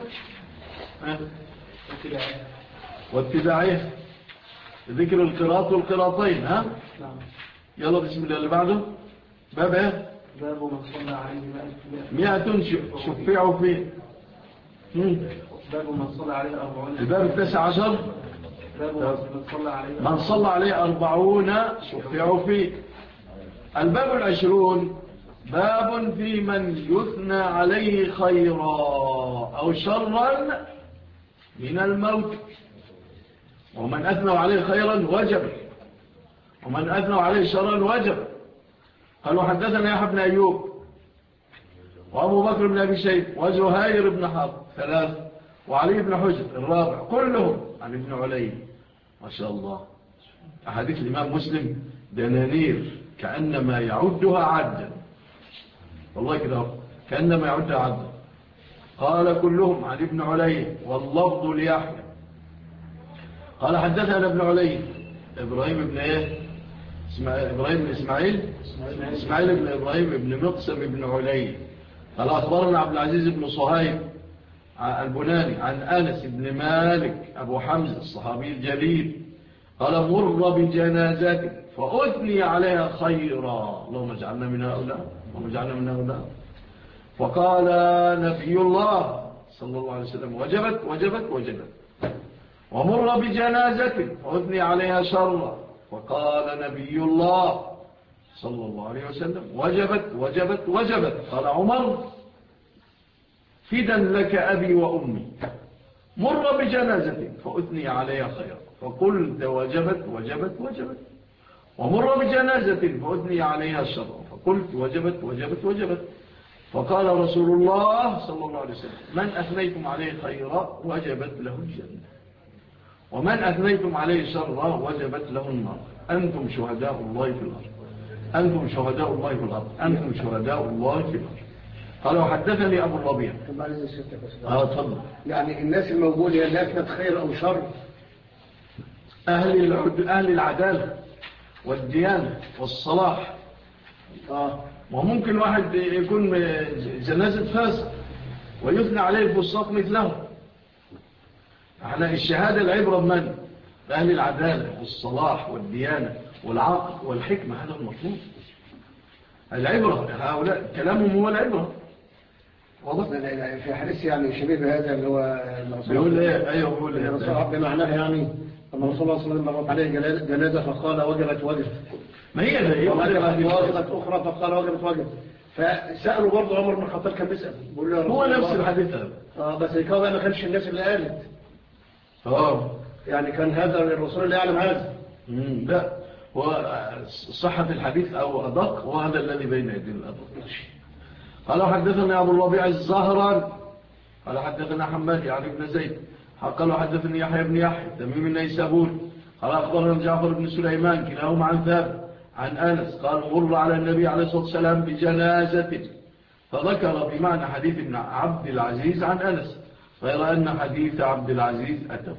واتباعها. ذكر القراط والقراطين. نعم. يلا بسم الله اللي بعده. باب ايه؟ باب من صلى عليه 100 شفعوا فيه. باب من صلى عليه 40. الباب 19. باب من صلى عليه 40 شفعوا فيه. الباب 20 باب في من يثنى عليه خيرا أو شرا من الموت، ومن أثنوا عليه خيرا وجب، ومن أثنوا عليه شرا وجب. قالوا حدثنا يحيى بن أيوب وأبو بكر بن أبي شيبة وزهير بن حرب 3 وعلي بن حجر 4 كلهم عن ابن علي. ما شاء الله، أحاديث الإمام مسلم دنانير كأنما يعدها عدا، والله كده كأنما يعدها عدا. قال كلهم عن ابن علي واللفظ ليحيى. قال حدثنا ابن علي إبراهيم بن إيه؟ إبراهيم بن إسماعيل بن إبراهيم بن مقسم بن علي. قال أخبرنا عبد العزيز بن صهيب البناني عن أنس بن مالك أبو حمزة الصحابي الجليل قال مر بجنازة فأثني عليها خيرا، اللهم اجعلنا من هؤلاء، اللهم اجعلنا من هؤلاء. فقال نبي الله صلى الله عليه وسلم وجبت وجبت وجبت. ومر بجنازة فأثني عليها شرا، فقال نبي الله صلى الله عليه وسلم وجبت وجبت وجبت. قال عمر فدا لك أبي وأمي. مر بجنازة فأثني عليها خيرا، فقلت وجبت وجبت وجبت. ومر بجنازة فأثني عليها شرا، فقلت وجبت وجبت وجبت. فقال رسول الله صلى الله عليه وسلم من أثنيتم عليه خيرا وجبت له الجنة ومن أثنيتم عليه شرا وجبت له النار أنتم شهداء الله في الأرض أنتم شهداء الله في الأرض أنتم شهداء الله في الأرض. قال وحدثني أبو الربيع. تفضل. يعني الناس الموجودة هي اللي أثنت خير أو شر؟ أهل العدالة والديانة والصلاح. وممكن واحد يكون جنازة فاسق ويثنى عليه الفساق مثله. احنا الشهادة العبرة بمن؟ بأهل العدالة والصلاح والديانة والعقل والحكمة. هذا المطلوب. العبرة هؤلاء كلامهم هو العبرة. واضح في حديث يعني شبيه بهذا اللي هو بيقول ايه؟ ايوه بيقول ايه؟ بمعناها يعني لما رسول الله صلى الله عليه وسلم مرت عليه جنازة فقال وجبت. ما هي ده ايه؟ وجبت أخرى فقال وجبت. فسألوا برضه عمر بن الخطاب كان بيسأل بيقول له هو نفس الحديث هذا. بس الكلام ده ما كانش الناس اللي قالت. يعني كان هذا الرسول اللي يعلم هذا. لا هو صحة الحديث أو أدق وهذا الذي بين يدين الأدق. قال حدثنا أبو الربيع الزهران قال حدثنا حماد يعني ابن زيد قال حدثني يحيى بن يحيى تميم النيسابوري قال أخبرنا جعفر بن سليمان كلاهما عن ثابت عن أنس قال مر على النبي عليه الصلاة والسلام بجنازة فذكر بمعنى حديث ابن عبد العزيز عن أنس غير أن حديث عبد العزيز أتى.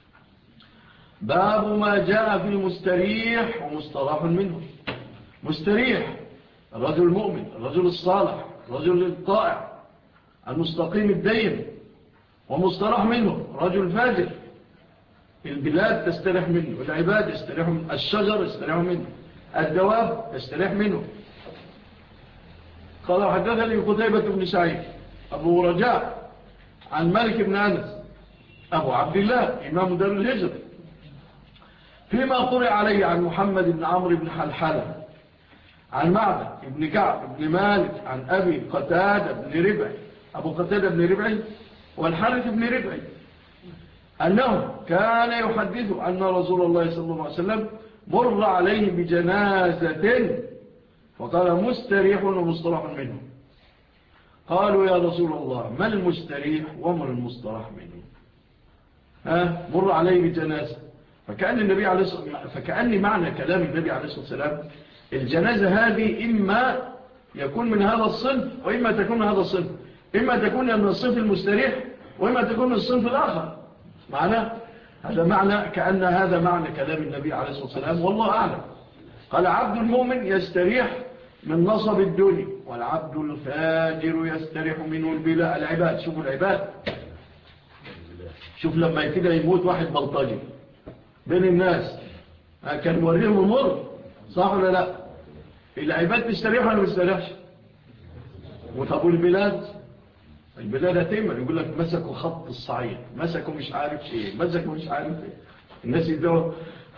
باب ما جاء في المستريح ومستراح منه. مستريح الرجل المؤمن الرجل الصالح الرجل الطائع المستقيم الدين، ومستراح منه رجل فاجر البلاد تستريح منه العباد يستريح منه الشجر يستريح منه الدواب يستريح منه. قال حدثني قتيبة بن سعيد أبو رجاء عن مالك بن أنس أبو عبد الله إمام دار الهجرة فيما قرئ عليه عن محمد بن عمرو بن حلحلة عن معبد بن كعب بن مالك عن أبي قتادة بن ربعي أبو قتادة بن ربعي والحارث بن ربعي أنه كان يحدث أن رسول الله صلى الله عليه وسلم مر عليه بجنازة وقال مستريح ومستراح منه. قالوا يا رسول الله ما المستريح وما المستراح منه؟ مر عليه بجنازة فكأن معنى كلام النبي عليه الصلاة والسلام الجنازة هذه إما يكون من هذا الصنف وإما تكون من هذا الصنف، إما تكون من الصنف المستريح وإما تكون من الصنف الآخر. هذا معنى كأن هذا معنى كلام النبي عليه الصلاة والسلام والله أعلم. قال عبد المؤمن يستريح من نصب الدنيا والعبد الفاجر يستريح منه العباد. شوفوا العباد، شوف لما كده يموت واحد بلطجي بين الناس كان موريهم المر صح ولا لا؟ العباد تستريح ولا ما تستريحش؟ وطب البلاد هتمر يقول لك مسكوا خط الصعيد مسكوا مش عارف ايه مسكوا مش عارف ايه. الناس يدوا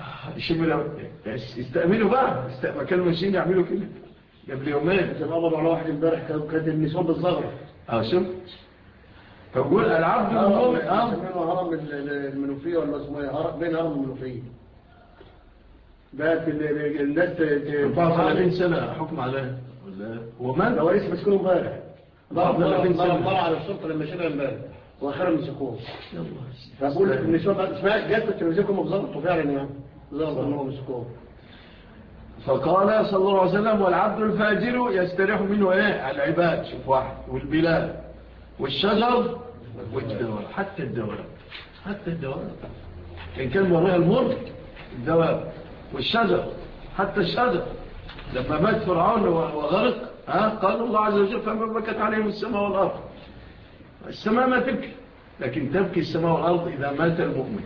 يستأمنوا بقى ما كانوا ماشيين يعملوا كده قبل يومين. قبضوا على واحد امبارح كانت النسوان بالزغرة شوف فقول العبد المؤمن هرم المنوفية ولا اسمه ايه بين هرم المنوفية بقت الناس 34 سنة حكم عليه هو من؟ لو رئيس مسكونه امبارح ضرب على الشرطة لما شبه امبارح واخيرا مسكوه. فبقول لك النسوان اسمها جات في التلفزيون كانوا بظبطوا فعلا يعني ظبطوا انهم مسكوه. فقال صلى الله عليه وسلم والعبد الفاجر يستريح منه ايه؟ العباد. شوف واحد والبلاد والشجر والدواب حتى الدواب كان وراها المر الدواب والشجر حتى الشجر لما مات فرعون وغرق قال الله عز وجل فما بكت عليهم السماء والأرض. السماء ما تبكي لكن تبكي السماء والأرض إذا مات المؤمن.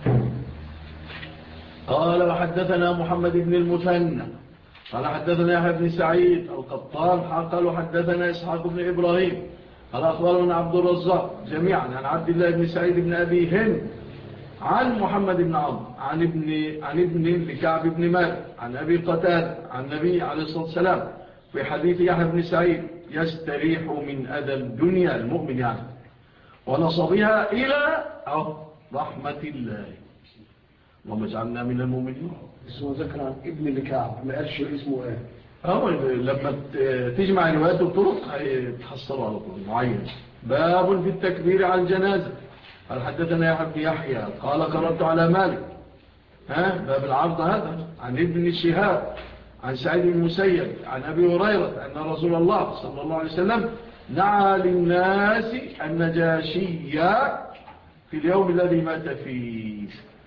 قال وحدثنا محمد بن المثنى قال حدثنا يحيى بن سعيد القطان قال حدثنا إسحاق بن إبراهيم قال أخبرنا عبد الرزاق جميعا عن عبد الله بن سعيد بن أبي هند عن محمد بن عمرو عن ابن لكعب بن مالك عن أبي قتادة عن النبي عليه الصلاة والسلام في حديث يحيى بن سعيد يستريح من أذى الدنيا المؤمن يعني ونصبها إلى رحمة الله. اللهم اجعلنا من المؤمنين. اسمه ذكر عن ابن لكعب ما قالش اسمه ايه لما تجمع روايات الطرق هتحصلوا على طول معين. باب في التكبير على الجنازة. قال حدثنا يحيى قال قرأت على مالك باب العرض هذا عن ابن شهاب عن سعيد بن المسيب عن أبي هريرة أن رسول الله صلى الله عليه وسلم نعى للناس النجاشية في اليوم الذي مات فيه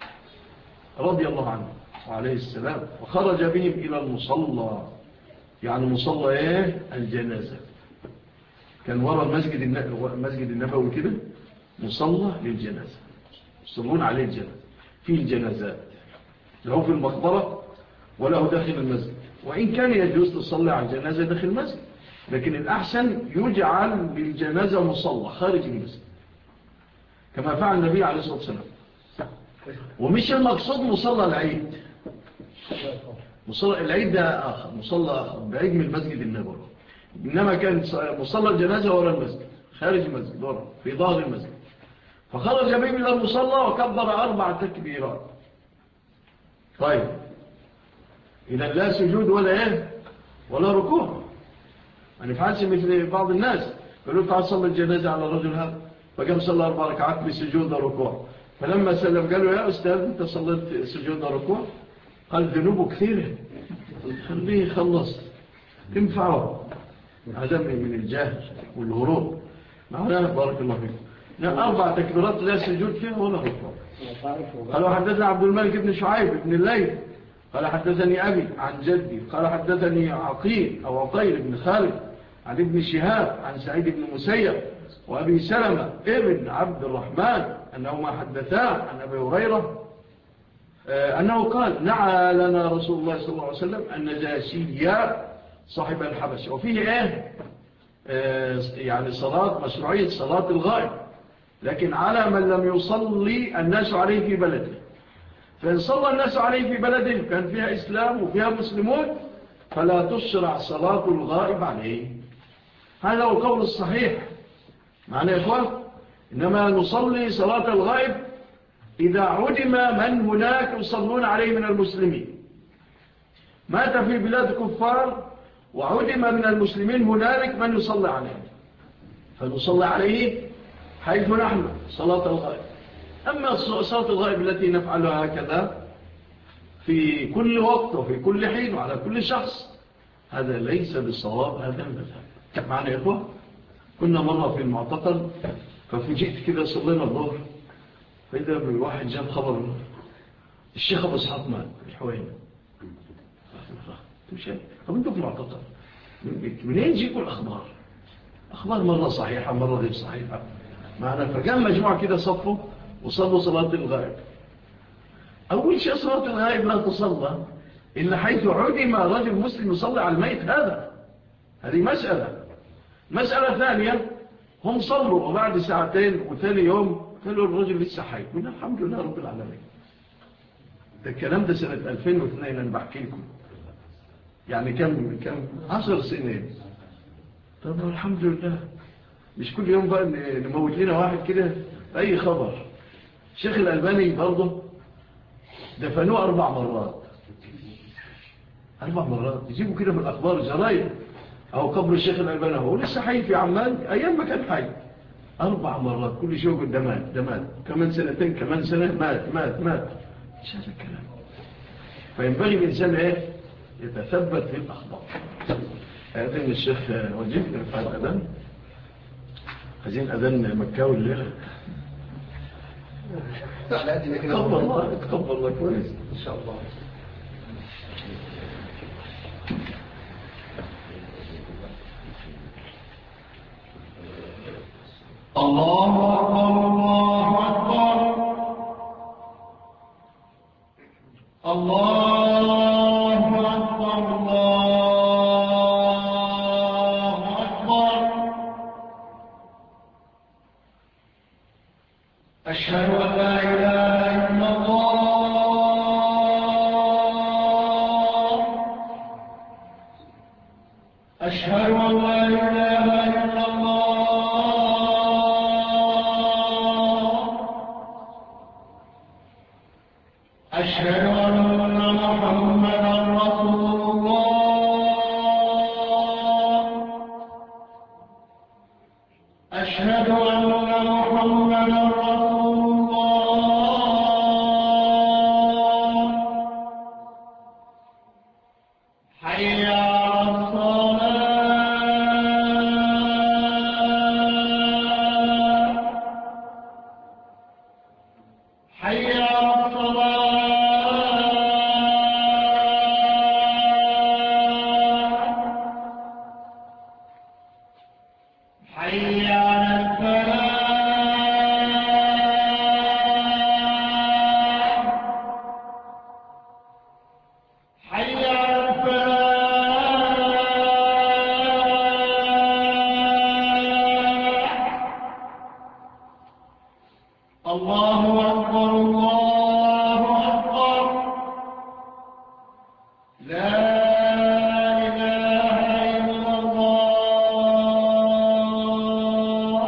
رضي الله عنه وعليه السلام، وخرج بهم إلى المصلى، يعني مصلى الجنازة. كان وراء المسجد النبوي كده مصلى للجنازة يصلون عليه الجنازة فيه الجنازات، له في المقبرة وله داخل المسجد. وإن كان يجوز تصلي على الجنازة داخل المسجد، لكن الأحسن يجعل للجنازة مصلى خارج المسجد كما فعل النبي عليه الصلاة والسلام. ومش المقصود مصلى العيد، مصلى العيد ده آخر، مصلى آخر بعيد من المسجد النبوي، إنما كان مصلى الجنازة وراء المسجد خارج المسجد وراء في ظهر المسجد. فخرج بهم إلى المصلى وكبر 4 تكبيرات. طيب إذا لا سجود ولا ركوع، ما نفعلش مثل بعض الناس يقولوا تعال صلى الجنازة على الرجل هذا، فقام صلى 4 ركعات بسجود وركوع، فلما سلم قالوا يا أستاذ أنت صليت سجود وركوع؟ قال ذنوبه كثيرة، خليه يخلص تنفعه. هذا من الجهل والهروب معناه. بارك الله فيكم. 4 تكبيرات لا سجود فيها ولا ركوع. قالوا حدثنا عبد الملك بن شعيب بن الليل قال حدثني أبي عن جدي قال حدثني عقيل أو عقيل بن خالد عن ابن شهاب عن سعيد بن المسيب وأبي سلمة ابن عبد الرحمن أنهما حدثان عن أبي هريرة أنه قال نعى لنا رسول الله صلى الله عليه وسلم النجاشية صاحب الحبش. وفيه يعني مشروعية صلاة الغائب، لكن على من لم يصلي الناس عليه في بلده. فإن صلى الناس عليه في بلده كان فيها إسلام وفيها مسلمون فلا تشرع صلاة الغائب عليه. هذا هو القول الصحيح معنى يا إخوان. إنما نصلي صلاة الغائب إذا عدم من هناك يصلون عليه من المسلمين. مات في بلاد كفار وعدم من المسلمين هنالك من يصلي عليه، فنصلي عليه حيث نحن صلاة الغائب. أما صلاة الغائب التي نفعلها هكذا في كل وقت وفي كل حين وعلى كل شخص هذا ليس بصواب هذا المذهب. معنى يا إخوة كنا مرة في المعتقل ففجئت كده صلينا الظهر فإذا بالواحد جاب خبر الشيخ أبو إسحاق مات الحوين. طب انتوا في المعتقل منين يجيكم الأخبار؟ أخبار مرة صحيحة مرة غير صحيحة معنا. فقام مجموعة كده صفوا وصلوا صلاة الغائب. أول شيء صلاة الغائب لا تصلى إلا حيث عدم رجل مسلم يصلي على الميت. هذه مسألة ثانية. هم صلوا وبعد ساعتين وثاني يوم قالوا الرجل لسه حي. قلنا الحمد لله رب العالمين. ده الكلام ده سنة 2002 أنا بحكي لكم، يعني كم 10 سنين. طب الحمد لله، مش كل يوم بقى نموت لنا واحد كده أي خبر. الشيخ الألباني برضه دفنوه 4 مرات. 4 مرات يجيبوا كده بالأخبار الجرايد أو قبر الشيخ الألباني هو لسه حي في عمان أيام ما كان حي. 4 مرات كل شيء يقول دمات كمان سنتين كمان سنة مات. ايش هذا الكلام؟ فينبغي الإنسان يتثبت في الأخبار. أذن الشيخ وجيه يرفع الأذان. عايزين أذان مكاوي الليلة. تقبل الله كويس إن شاء الله. الله أكبر الله أكبر الله أكبر. أشهد أن لا إله إلا الله. أشهد أن لا إله إلا الله. أشهد أن محمدا رسول الله. حي على الصلاة حي على الصلاة حي على الفلاح حي على الفلاح الله أكبر الله أكبر لا إله إلا الله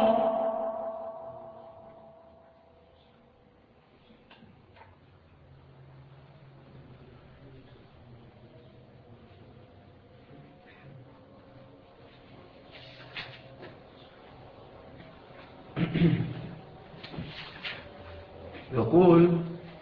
يقول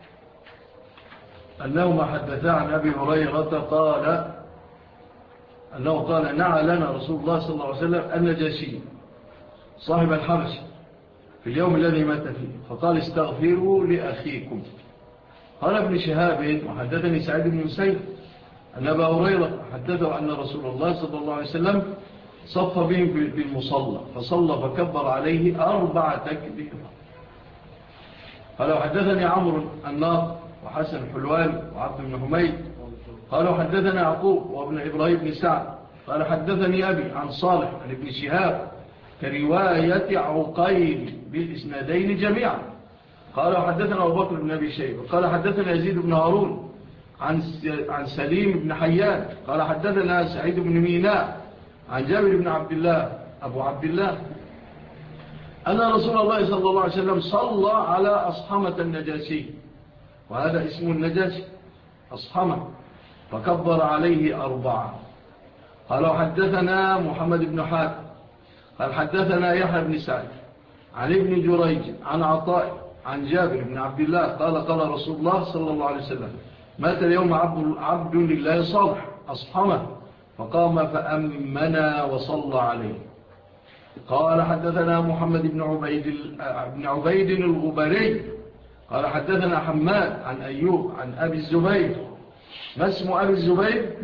أنهما حدثا عن أبي هريرة قال أنه قال نعى لنا رسول الله صلى الله عليه وسلم النجاشي صاحب الحبش في اليوم الذي مات فيه فقال استغفروا لأخيكم. قال ابن شهاب وحدثني سعيد بن مسيب أن أبا هريرة حدثه أن رسول الله صلى الله عليه وسلم صف بهم في المصلى فصلى فكبر عليه 4 تكبيرات. قال وحدثني عمرو الناق وحسن حلوان وعبد بن حميد قالوا حدثنا يعقوب وابن إبراهيم بن سعد قال حدثني أبي عن صالح عن ابن شهاب كرواية عقيل بالإسنادين جميعا. قال حدثنا أبو بكر بن أبي شيبة قال حدثنا يزيد بن هارون عن سليم بن حيان قال حدثنا سعيد بن ميناء عن جابر بن عبد الله أبو عبد الله أن رسول الله صلى الله عليه وسلم صلى على أصحمة النجاشي وهذا اسم النجاشي أصحمة فكبر عليه 4. قال حدثنا محمد بن حاتم قال حدثنا يحيى بن سعد عن ابن جريج عن عطاء عن جابر بن عبد الله قال رسول الله صلى الله عليه وسلم مات اليوم عبد لله صالح أصحمه فقام فأمنا وصلى عليه. قال حدثنا محمد بن عبيد الغبري قال حدثنا حماد عن أيوب عن أبي الزبير. ما اسم أبي الزبير؟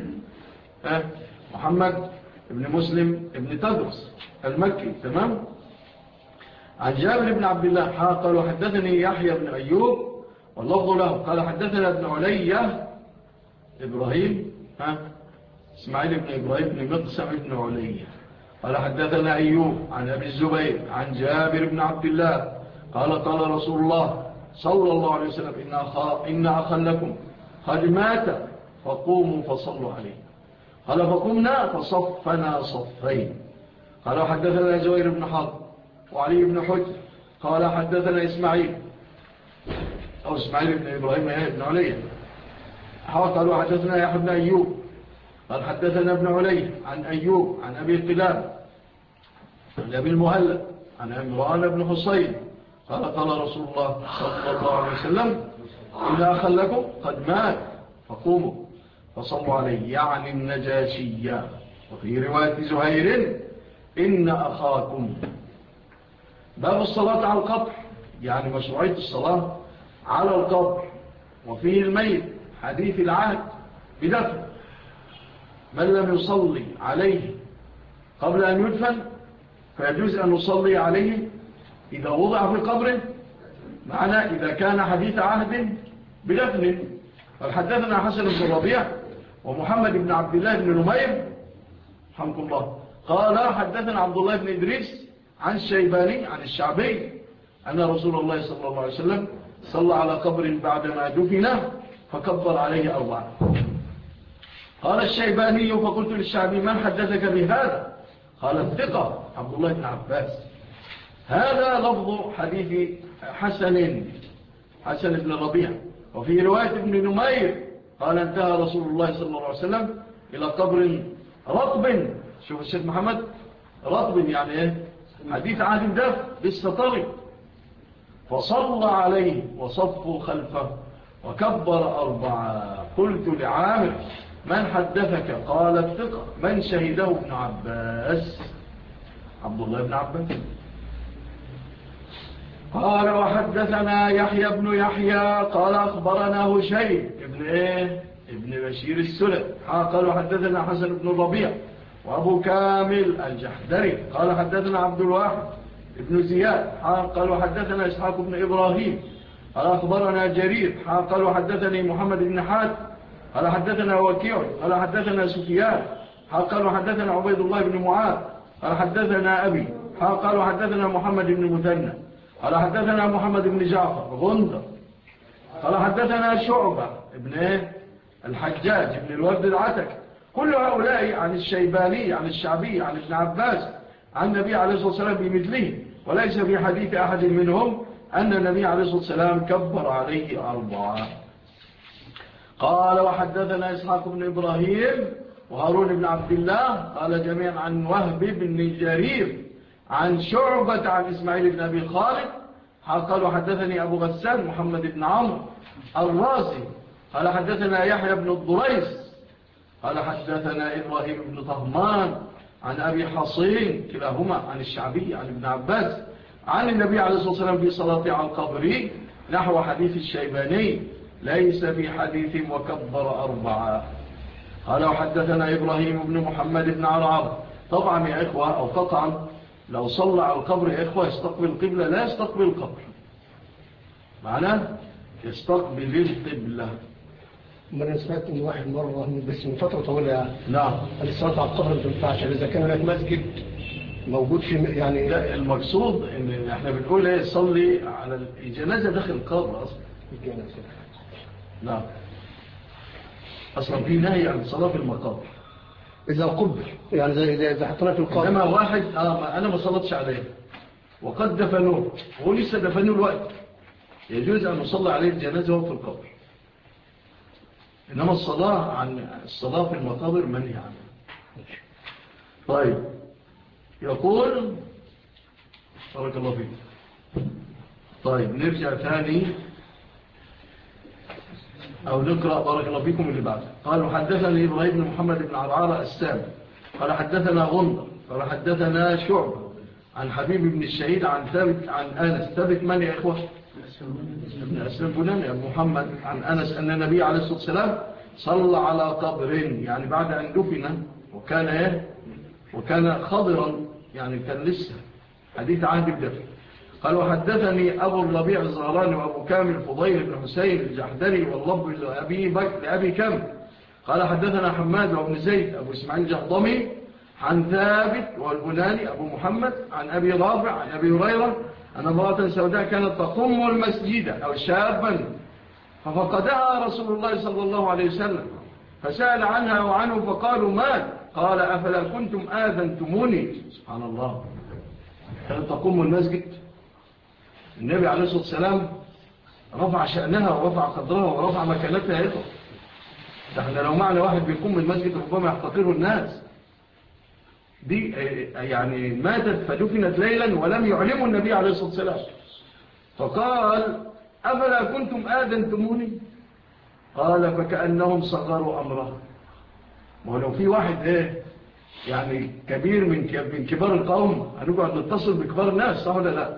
محمد بن مسلم بن تدرس المكي تمام. عن جابر بن عبد الله قال وحدثني يحيى بن أيوب واللفظ له قال حدثنا ابن علي إبراهيم اسماعيل بن إبراهيم بن مقسم بن علي قال حدثنا أيوب عن أبي الزبير عن جابر بن عبد الله قال رسول الله صلى الله عليه وسلم إن أخا لكم قد مات فقوموا فصلوا عليه. قال فقمنا فصفنا صفين. قال حدثنا زهير بن حرب وعلي بن حجر قال حدثنا إسماعيل بن إبراهيم بن علي قالوا حدثنا يحيى بن أيوب قال حدثنا ابن علي عن أيوب عن أبي قلاب عن أبي المهلب عن عمران بن حصين قال رسول الله صلى الله عليه وسلم إن أخا لكم قد مات فقوموا فصلوا عليه يعني النجاشية. وفي رواية زهير إن أخاكم. باب الصلاة على القبر يعني مشروعية الصلاة على القبر وفيه الميت حديث العهد بدفن من لم يصلي عليه قبل أن يدفن فيجوز أن نصلي عليه إذا وضع في قبره معنى إذا كان حديث عهد بدفن. فحدثنا حسن بن الربيع ومحمد بن عبد الله بن نمير رحمه الله قال حدثنا عبد الله بن إدريس عن الشيباني عن الشعبي أن رسول الله صلى الله عليه وسلم صلى على قبر بعدما دفنه فكبر عليه 4. قال الشيباني فقلت للشعبي من حدثك بهذا؟ قال الثقة عبد الله بن عباس. هذا لفظ حديث حسن بن الربيع. وفي رواية ابن نمير قال انتهى رسول الله صلى الله عليه وسلم إلى قبر رطب. شوف الشيخ محمد رطب يعني ايه حديث عهد دف بالسطر فصلى عليه وصفوا خلفه وكبر 4. قلت لعامر من حدثك؟ قال الثقة. من شهده؟ ابن عباس، عبد الله بن عباس. قال وحدثنا يحيى بن يحيى قال أخبرنا هشيم ابن بشير السلم قال وحدثنا حسن بن الربيع وأبو كامل الجحدري قال حدثنا عبد الواحد ابن زياد قال وحدثنا إسحاق بن إبراهيم قال أخبرنا جرير قال وحدثني محمد بن حاتم قال حدثنا وكيع قال حدثنا سفيان قال وحدثنا عبيد الله بن معاذ قال حدثنا أبي قال وحدثنا محمد بن مثنى قال حدثنا محمد بن جعفر غندر قال حدثنا شعبة ابن الحجاج ابن الورد العتك. كل هؤلاء عن الشيباني عن الشعبي عن ابن عباس عن النبي عليه الصلاة والسلام بمثله، وليس في حديث أحد منهم أن النبي عليه الصلاة والسلام كبر عليه 4. قال وحدثنا إسحاق بن إبراهيم وهارون بن عبد الله قال جميعا عن وهب بن جرير عن شعبة عن إسماعيل بن أبي خالد قال وحدثني أبو غسان محمد بن عمرو الرازي قال حدثنا يحيى بن الضريس قال حدثنا إبراهيم بن طهمان عن أبي حصين كلاهما عن الشعبي عن ابن عباس عن النبي عليه الصلاة والسلام في صلاة على القبر نحو حديث الشيباني ليس في حديث وكبر 4. قال وحدثنا إبراهيم بن محمد بن عرعر. طبعا يا إخوة أو قطعا لو صلى على القبر يا إخوة يستقبل القبلة لا يستقبل القبر، معناه يستقبل القبلة. أنا سمعت من واحد مرة بس من فترة طويلة يعني نعم الصلاة على القبر ما تنفعش إذا كان هناك مسجد موجود في يعني. لا المقصود إن إحنا بنقول إيه صلي على الجنازة داخل القبر أصلا. الجنازة نعم أصلا في نهي عن الصلاة في المقابر إذا قبر يعني زي إذا حطنا في القبر. إنما واحد أنا ما صلتش عليه وقد دفنوه وهو لسه دفنوه الوقت يجوز أن نصلي عليه الجنازة وهو في القبر. إنما الصلاة في المقابر منهي عنها. طيب يقول بارك الله فيك. طيب نرجع ثاني أو نقرأ بارك الله فيكم اللي بعد. قالوا حدثني إبراهيم بن محمد بن عرعر السامي قال حدثنا غندر قال حدثنا شعبة عن حبيب بن الشهيد عن ثابت عن أنس. ثابت من يا إخوة؟ ابن أسلم بناني أبو محمد عن أنس أن النبي عليه الصلاة والسلام صلى على قبر يعني بعد أن دفن وكان خضرا يعني كان لسه حديث عهد بدفن. قال وحدثني أبو الربيع الزهراني وأبو كامل فضيل بن حسين الجحدري واللب لأبي كامل قال حدثنا حماد وابن زيد أبو إسماعيل الجهضمي عن ثابت والبناني أبو محمد عن أبي رافع عن أبي هريرة أن امرأة سوداء كانت تقوم المسجد أو شابا ففقدها رسول الله صلى الله عليه وسلم فسأل عنها وعنه فقالوا مات. قال أفلا كنتم آذنتموني. سبحان الله كانت تقوم المسجد. النبي عليه الصلاة والسلام رفع شأنها ورفع قدرها ورفع مكانتها يطلع. احنا لو معنا واحد بيقوم المسجد ربما يحتقره الناس. دي يعني ماتت فدفنت ليلا ولم يعلموا النبي عليه الصلاة والسلام فقال أفلا كنتم آذنتموني. قال فكأنهم صغروا أمره. ولو في واحد يعني كبير من كبار القوم هنقعد نتصل بكبار الناس صح ولا لا؟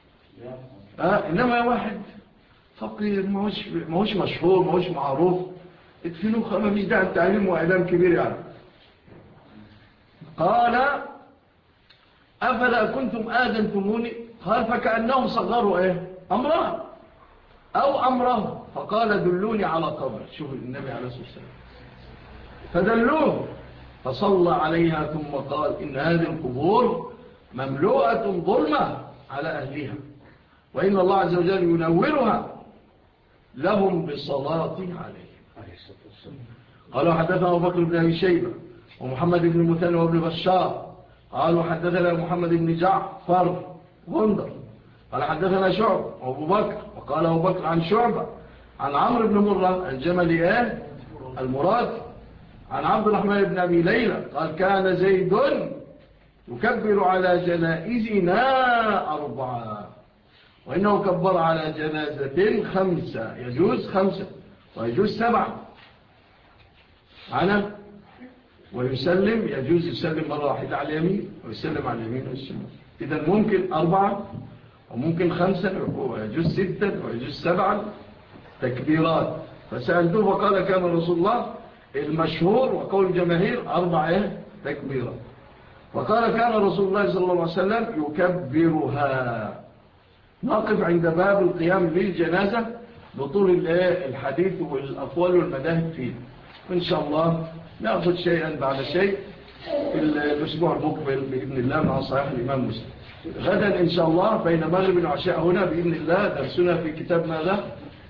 إنما واحد فقير ما هوش مشهور ما هوش معروف ادفنوه ما فيش داعي تعليم وإعلام كبير يعني. قال أفلا كنتم آذنتموني. قال فكأنهم صغروا أمره أو أمره. فقال دلوني على قبر. شوف النبي عليه الصلاة والسلام فدلوه فصلى عليها ثم قال إن هذه القبور مملوءة ظلمة على أهلها وإن الله عز وجل ينورها لهم بصلاة عليه. قالوا حدثنا أبو بكر بن أبي شيبة ومحمد بن مثنى وابن بشار قالوا حدثنا محمد بن جعفر غندر قال حدثنا شعب وابو بكر وقال أبو بكر عن شعبة عن عمرو بن مرة الجملي المراد عن عبد الرحمن بن أبي ليلى قال كان زيد يكبر على جنائزنا 4 وإنه كبر على جنازة 5 يجوز 5 ويجوز 7 معنا ويسلم، يجوز يسلم مرة واحدة على اليمين ويسلم على اليمين والشمال. إذا ممكن 4 وممكن 5 ويجوز 6 ويجوز 7 تكبيرات. فسألته فقال كان رسول الله المشهور وقول الجماهير 4 تكبيرات. وقال كان رسول الله صلى الله عليه وسلم يكبرها. نقف عند باب القيام للجنازة بطول الحديث والأقوال والمذاهب فيه، إن شاء الله نأخذ شيئا بعد شيء في الأسبوع المقبل بإذن الله مع صحيح الإمام مسلم. غدا إن شاء الله بين مغرب وعشاء هنا بإذن الله درسنا في كتاب ماذا؟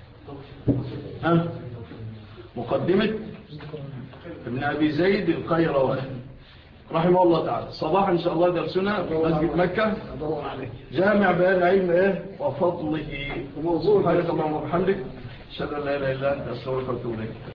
مقدمة ابن أبي زيد القيرواني رحمه الله تعالى. صباح إن شاء الله درسنا في مسجد مكة جامع بيان العلم وفضله. سبحانك اللهم وبحمدك أشهد أن لا إله إلا أنت أستغفرك وأتوب إليك.